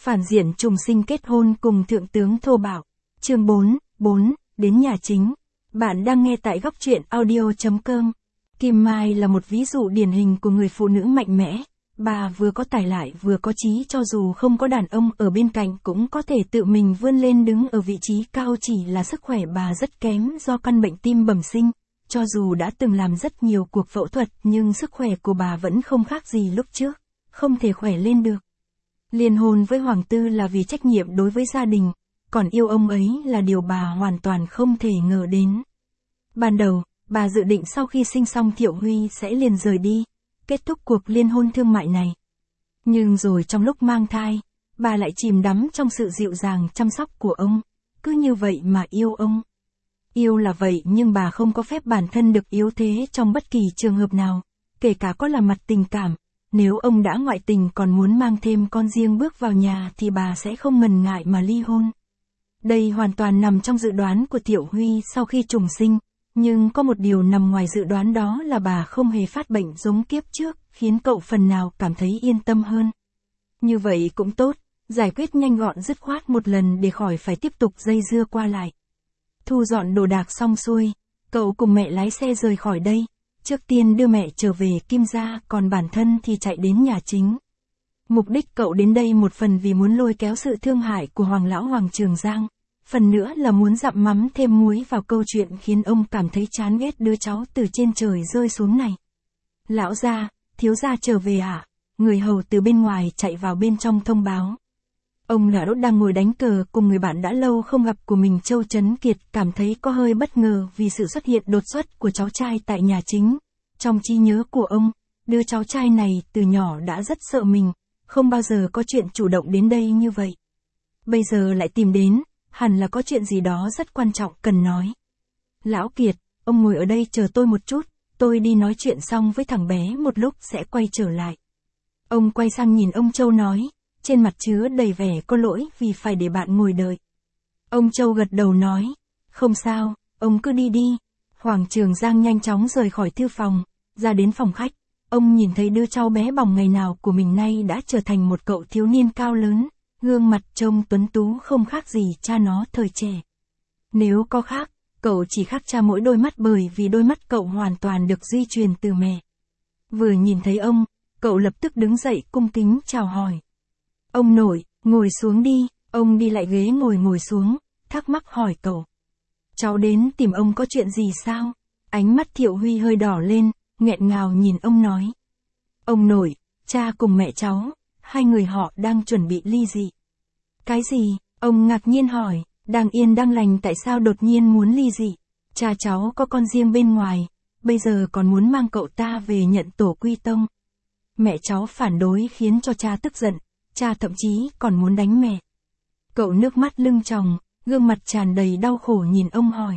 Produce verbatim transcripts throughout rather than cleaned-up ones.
Phản diện trùng sinh kết hôn cùng thượng tướng thô bạo. Chương bốn, bốn, đến nhà chính. Bạn đang nghe tại góc truyện audio chấm com. Kim Mai là một ví dụ điển hình của người phụ nữ mạnh mẽ. Bà vừa có tài lại vừa có chí, cho dù không có đàn ông ở bên cạnh cũng có thể tự mình vươn lên đứng ở vị trí cao, chỉ là sức khỏe bà rất kém do căn bệnh tim bẩm sinh. Cho dù đã từng làm rất nhiều cuộc phẫu thuật nhưng sức khỏe của bà vẫn không khác gì lúc trước, không thể khỏe lên được. Liên hôn với Hoàng Tư là vì trách nhiệm đối với gia đình, còn yêu ông ấy là điều bà hoàn toàn không thể ngờ đến. Ban đầu, bà dự định sau khi sinh xong Thiệu Huy sẽ liền rời đi, kết thúc cuộc liên hôn thương mại này. Nhưng rồi trong lúc mang thai, bà lại chìm đắm trong sự dịu dàng chăm sóc của ông, cứ như vậy mà yêu ông. Yêu là vậy nhưng bà không có phép bản thân được yếu thế trong bất kỳ trường hợp nào, kể cả có là mặt tình cảm. Nếu ông đã ngoại tình còn muốn mang thêm con riêng bước vào nhà thì bà sẽ không ngần ngại mà ly hôn. Đây hoàn toàn nằm trong dự đoán của Thiệu Huy sau khi trùng sinh, nhưng có một điều nằm ngoài dự đoán, đó là bà không hề phát bệnh giống kiếp trước, khiến cậu phần nào cảm thấy yên tâm hơn. Như vậy cũng tốt, giải quyết nhanh gọn dứt khoát một lần để khỏi phải tiếp tục dây dưa qua lại. Thu dọn đồ đạc xong xuôi, cậu cùng mẹ lái xe rời khỏi đây. Trước tiên đưa mẹ trở về Kim gia, còn bản thân thì chạy đến nhà chính. Mục đích cậu đến đây một phần vì muốn lôi kéo sự thương hại của Hoàng lão Hoàng Trường Giang, phần nữa là muốn dặm mắm thêm muối vào câu chuyện khiến ông cảm thấy chán ghét đứa cháu từ trên trời rơi xuống này. Lão gia, thiếu gia trở về ạ? Người hầu từ bên ngoài chạy vào bên trong thông báo. Ông Lã Đốt đang ngồi đánh cờ cùng người bạn đã lâu không gặp của mình Châu Trấn Kiệt, cảm thấy có hơi bất ngờ vì sự xuất hiện đột xuất của cháu trai tại nhà chính. Trong trí nhớ của ông, đứa cháu trai này từ nhỏ đã rất sợ mình, không bao giờ có chuyện chủ động đến đây như vậy. Bây giờ lại tìm đến, hẳn là có chuyện gì đó rất quan trọng cần nói. Lão Kiệt, ông ngồi ở đây chờ tôi một chút, tôi đi nói chuyện xong với thằng bé một lúc sẽ quay trở lại. Ông quay sang nhìn ông Châu nói, trên mặt chứa đầy vẻ có lỗi vì phải để bạn ngồi đợi. Ông Châu gật đầu nói, không sao, ông cứ đi đi. Hoàng Trường Giang nhanh chóng rời khỏi thư phòng, ra đến phòng khách. Ông nhìn thấy đứa cháu bé bỏng ngày nào của mình nay đã trở thành một cậu thiếu niên cao lớn, gương mặt trông tuấn tú không khác gì cha nó thời trẻ. Nếu có khác, cậu chỉ khác cha mỗi đôi mắt, bởi vì đôi mắt cậu hoàn toàn được di truyền từ mẹ. Vừa nhìn thấy ông, cậu lập tức đứng dậy cung kính chào hỏi. Ông nội, ngồi xuống đi. Ông đi lại ghế ngồi ngồi xuống, thắc mắc hỏi cậu. Cháu đến tìm ông có chuyện gì sao? Ánh mắt Thiệu Huy hơi đỏ lên, nghẹn ngào nhìn ông nói. Ông nội, cha cùng mẹ cháu, hai người họ đang chuẩn bị ly dị. Cái gì? Ông ngạc nhiên hỏi, đang yên đang lành tại sao đột nhiên muốn ly dị? Cha cháu có con riêng bên ngoài, bây giờ còn muốn mang cậu ta về nhận tổ quy tông. Mẹ cháu phản đối khiến cho cha tức giận. Cha thậm chí còn muốn đánh mẹ. Cậu nước mắt lưng tròng, gương mặt tràn đầy đau khổ nhìn ông hỏi.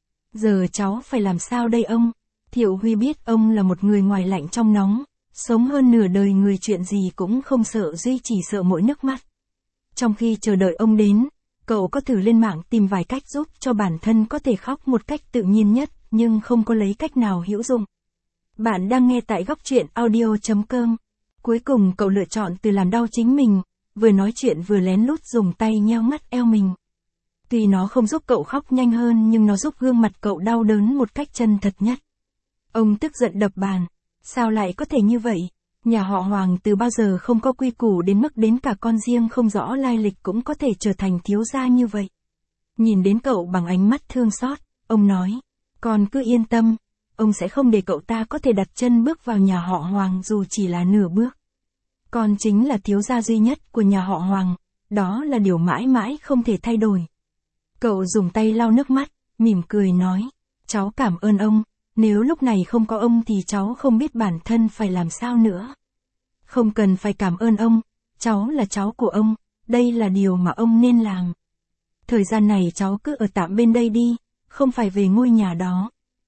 Giờ cháu phải làm sao đây ông? Thiệu Huy biết ông là một người ngoài lạnh trong nóng, sống hơn nửa đời người chuyện gì cũng không sợ, duy chỉ sợ mỗi nước mắt. Trong khi chờ đợi ông đến, cậu có thử lên mạng tìm vài cách giúp cho bản thân có thể khóc một cách tự nhiên nhất, nhưng không có lấy cách nào hữu dụng. Bạn đang nghe tại góc truyện audio chấm com. Cuối cùng cậu lựa chọn từ làm đau chính mình, vừa nói chuyện vừa lén lút dùng tay nheo mắt eo mình. Tuy nó không giúp cậu khóc nhanh hơn nhưng nó giúp gương mặt cậu đau đớn một cách chân thật nhất. Ông tức giận đập bàn. Sao lại có thể như vậy? Nhà họ Hoàng từ bao giờ không có quy củ đến mức đến cả con riêng không rõ lai lịch cũng có thể trở thành thiếu gia như vậy. Nhìn đến cậu bằng ánh mắt thương xót, ông nói, con cứ yên tâm. Ông sẽ không để cậu ta có thể đặt chân bước vào nhà họ Hoàng dù chỉ là nửa bước. Con chính là thiếu gia duy nhất của nhà họ Hoàng, đó là điều mãi mãi không thể thay đổi. Cậu dùng tay lau nước mắt, mỉm cười nói, cháu cảm ơn ông, nếu lúc này không có ông thì cháu không biết bản thân phải làm sao nữa. Không cần phải cảm ơn ông, cháu là cháu của ông, đây là điều mà ông nên làm. Thời gian này cháu cứ ở tạm bên đây đi, không phải về ngôi nhà đó.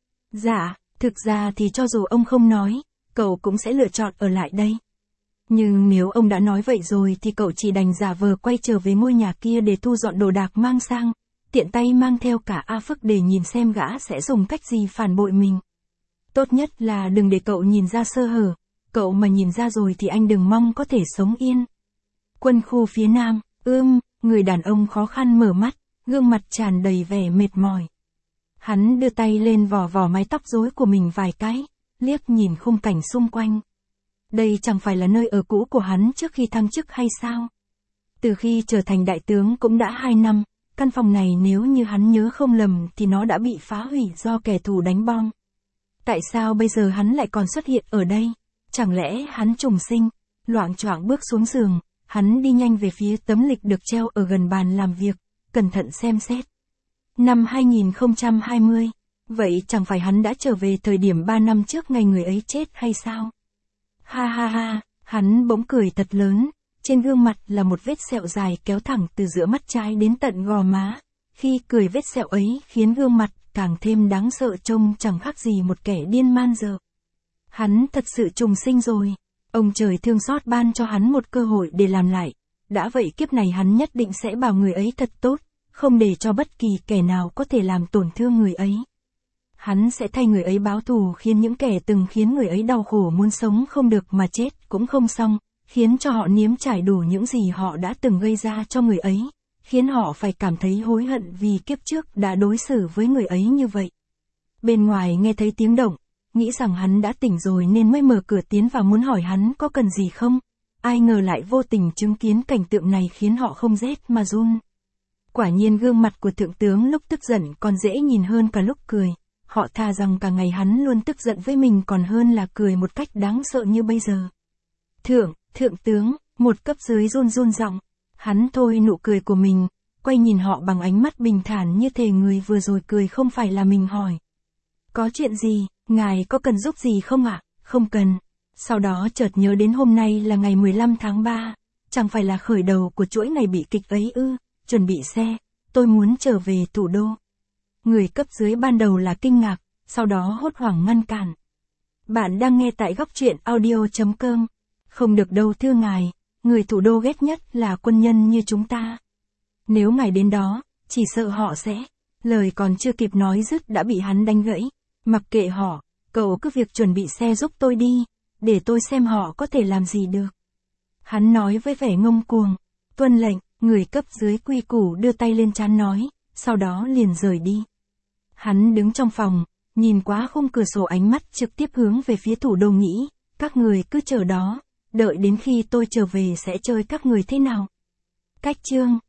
Dạ, thực ra thì cho dù ông không nói, cậu cũng sẽ lựa chọn ở lại đây. Nhưng nếu ông đã nói vậy rồi thì cậu chỉ đành giả vờ quay trở về ngôi nhà kia để thu dọn đồ đạc mang sang, tiện tay mang theo cả A Phức để nhìn xem gã sẽ dùng cách gì phản bội mình. Tốt nhất là đừng để cậu nhìn ra sơ hở, cậu mà nhìn ra rồi thì anh đừng mong có thể sống yên. Quân khu phía Nam, ưm, người đàn ông khó khăn mở mắt, gương mặt tràn đầy vẻ mệt mỏi. Hắn đưa tay lên vò vò mái tóc rối của mình vài cái, liếc nhìn khung cảnh xung quanh. Đây chẳng phải là nơi ở cũ của hắn trước khi thăng chức hay sao? Từ khi trở thành đại tướng cũng đã hai năm, căn phòng này nếu như hắn nhớ không lầm thì nó đã bị phá hủy do kẻ thù đánh bom. Tại sao bây giờ hắn lại còn xuất hiện ở đây? Chẳng lẽ hắn trùng sinh? Loạng choạng bước xuống giường, hắn đi nhanh về phía tấm lịch được treo ở gần bàn làm việc, cẩn thận xem xét. Năm hai nghìn không trăm hai mươi, vậy chẳng phải hắn đã trở về thời điểm ba năm trước ngày người ấy chết hay sao? Ha ha ha, hắn bỗng cười thật lớn, trên gương mặt là một vết sẹo dài kéo thẳng từ giữa mắt trái đến tận gò má. Khi cười vết sẹo ấy khiến gương mặt càng thêm đáng sợ, trông chẳng khác gì một kẻ điên man dợ. Hắn thật sự trùng sinh rồi. Ông trời thương xót ban cho hắn một cơ hội để làm lại. Đã vậy kiếp này hắn nhất định sẽ bảo người ấy thật tốt, không để cho bất kỳ kẻ nào có thể làm tổn thương người ấy. Hắn sẽ thay người ấy báo thù, khiến những kẻ từng khiến người ấy đau khổ muốn sống không được mà chết cũng không xong, khiến cho họ nếm trải đủ những gì họ đã từng gây ra cho người ấy, khiến họ phải cảm thấy hối hận vì kiếp trước đã đối xử với người ấy như vậy. Bên ngoài nghe thấy tiếng động, nghĩ rằng hắn đã tỉnh rồi nên mới mở cửa tiến vào muốn hỏi hắn có cần gì không. Ai ngờ lại vô tình chứng kiến cảnh tượng này khiến họ không rét mà run. Quả nhiên gương mặt của thượng tướng lúc tức giận còn dễ nhìn hơn cả lúc cười. Họ thà rằng cả ngày hắn luôn tức giận với mình còn hơn là cười một cách đáng sợ như bây giờ. Thượng, thượng tướng, một cấp dưới run run giọng. Hắn thôi nụ cười của mình, quay nhìn họ bằng ánh mắt bình thản như thể người vừa rồi cười không phải là mình hỏi. Có chuyện gì, ngài có cần giúp gì không ạ? Không cần. Sau đó chợt nhớ đến hôm nay là ngày mười lăm tháng ba, chẳng phải là khởi đầu của chuỗi ngày bị kịch ấy ư? Chuẩn bị xe, tôi muốn trở về thủ đô. Người cấp dưới ban đầu là kinh ngạc, sau đó hốt hoảng ngăn cản. Bạn đang nghe tại góc truyện audio chấm com. Không được đâu thưa ngài, người thủ đô ghét nhất là quân nhân như chúng ta. Nếu ngài đến đó, chỉ sợ họ sẽ... Lời còn chưa kịp nói dứt đã bị hắn đánh gãy. Mặc kệ họ, cậu cứ việc chuẩn bị xe giúp tôi đi, để tôi xem họ có thể làm gì được. Hắn nói với vẻ ngông cuồng. Tuân lệnh, người cấp dưới quy củ đưa tay lên trán nói, sau đó liền rời đi. Hắn đứng trong phòng, nhìn qua khung cửa sổ, ánh mắt trực tiếp hướng về phía thủ đô nghĩ, các người cứ chờ đó, đợi đến khi tôi trở về sẽ chơi các người thế nào. Cách chương